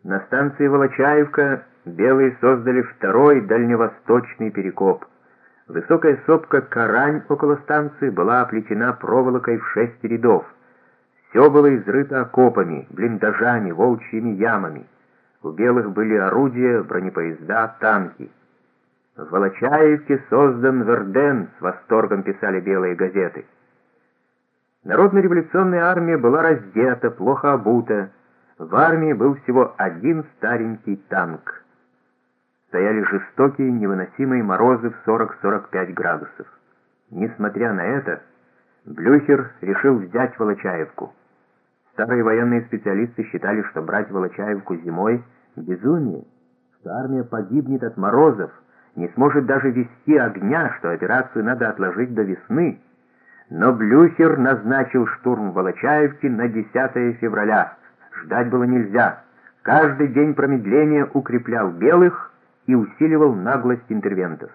На станции Волочаевка белые создали второй дальневосточный перекоп. Высокая сопка Карань около станции была оплетена проволокой в 6 рядов. Все было изрыто окопами, блиндажами, волчьими ямами. У белых были орудия, бронепоезда, танки. В Волочаевке создан Верден, с восторгом писали белые газеты. Народно-революционная армия была раздета, плохо обута. В армии был всего один старенький танк. Стояли жестокие, невыносимые морозы в 40-45 градусов. Несмотря на это, Блюхер решил взять Волочаевку. Старые военные специалисты считали, что брать Волочаевку зимой — безумие, что армия погибнет от морозов, не сможет даже вести огня, что операцию надо отложить до весны. Но Блюхер назначил штурм Волочаевки на 10 февраля. Ждать было нельзя. Каждый день промедления укреплял белых и усиливал наглость интервентов.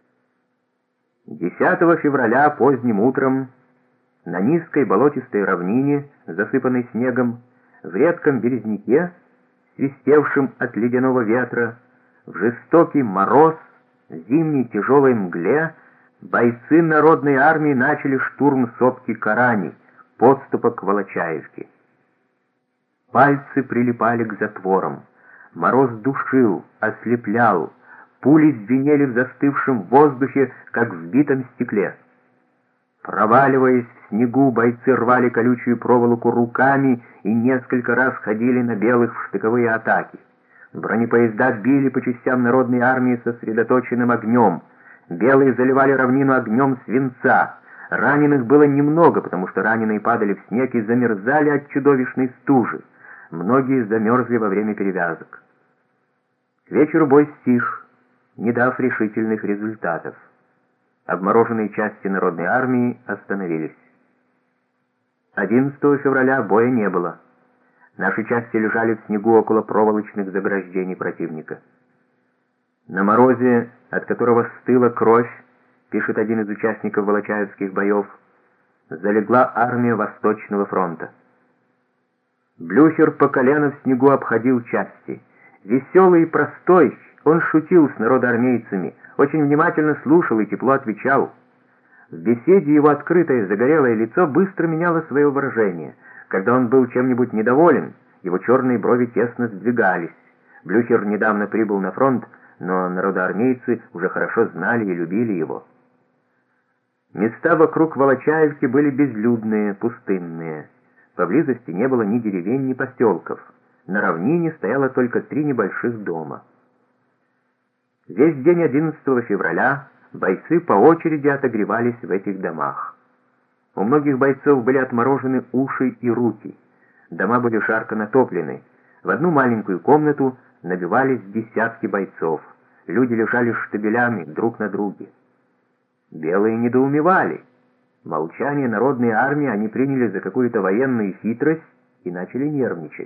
10 февраля поздним утром на низкой болотистой равнине, засыпанной снегом, в редком березняке, свистевшем от ледяного ветра, в жестокий мороз, зимней тяжелой мгле, бойцы Народной армии начали штурм сопки Карани, подступа к Волочаевке. Пальцы прилипали к затворам, мороз душил, ослеплял, пули звенели в застывшем воздухе, как в битом стекле. Проваливаясь в снегу, бойцы рвали колючую проволоку руками и несколько раз ходили на белых в штыковые атаки. Бронепоезда били по частям Народной армии сосредоточенным огнем. Белые заливали равнину огнем свинца. Раненых было немного, потому что раненые падали в снег и замерзали от чудовищной стужи. Многие замерзли во время перевязок. К вечеру бой стих, не дав решительных результатов. Обмороженные части Народной армии остановились. 11 февраля боя не было. Наши части лежали в снегу около проволочных заграждений противника. На морозе, от которого стыла кровь, пишет один из участников волочаевских боев, залегла армия Восточного фронта. Блюхер по колено в снегу обходил части. Веселый и простой, он шутил с народоармейцами, очень внимательно слушал и тепло отвечал. В беседе его открытое загорелое лицо быстро меняло свое выражение. Когда он был чем-нибудь недоволен, его черные брови тесно сдвигались. Блюхер недавно прибыл на фронт, но народоармейцы уже хорошо знали и любили его. Места вокруг Волочаевки были безлюдные, пустынные. Поблизости не было ни деревень, ни поселков. На равнине стояло только 3 небольших дома. Весь день 11 февраля бойцы по очереди отогревались в этих домах. У многих бойцов были отморожены уши и руки. Дома были жарко натоплены. В одну маленькую комнату набивались десятки бойцов. Люди лежали штабелями друг на друге. Белые недоумевали. Молчание Народной армии они приняли за какую-то военную хитрость и начали нервничать.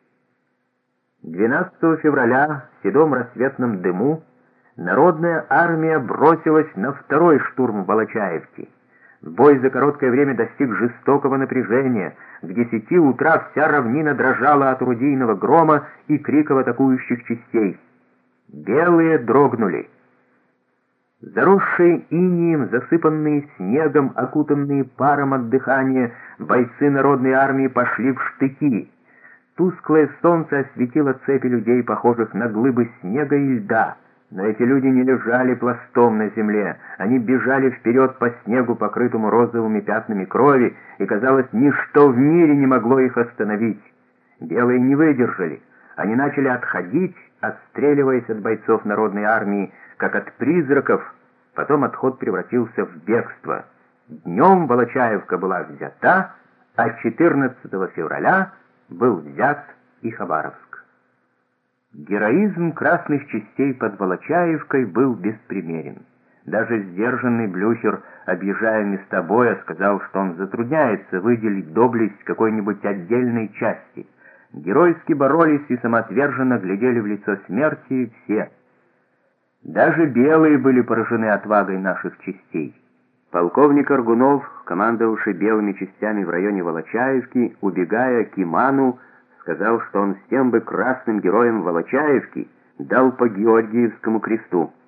12 февраля в седом рассветном дыму Народная армия бросилась на второй штурм Волочаевки. Бой за короткое время достиг жестокого напряжения. К 10 утра вся равнина дрожала от орудийного грома и криков атакующих частей. Белые дрогнули. Заросшие инеем, засыпанные снегом, окутанные паром от дыхания, бойцы Народной армии пошли в штыки. Тусклое солнце осветило цепи людей, похожих на глыбы снега и льда. Но эти люди не лежали пластом на земле. Они бежали вперед по снегу, покрытому розовыми пятнами крови, и, казалось, ничто в мире не могло их остановить. Белые не выдержали. Они начали отходить, отстреливаясь от бойцов Народной армии, как от призраков. Потом отход превратился в бегство. Днем Волочаевка была взята, а 14 февраля был взят и Хабаровск. Героизм красных частей под Волочаевкой был беспримерен. Даже сдержанный Блюхер, объезжая места боя, сказал, что он затрудняется выделить доблесть какой-нибудь отдельной части. Геройски боролись и самоотверженно глядели в лицо смерти все. Даже белые были поражены отвагой наших частей. Полковник Аргунов, командовавший белыми частями в районе Волочаевки, убегая к Иману, сказал, что он всем бы красным героям Волочаевки дал по Георгиевскому кресту.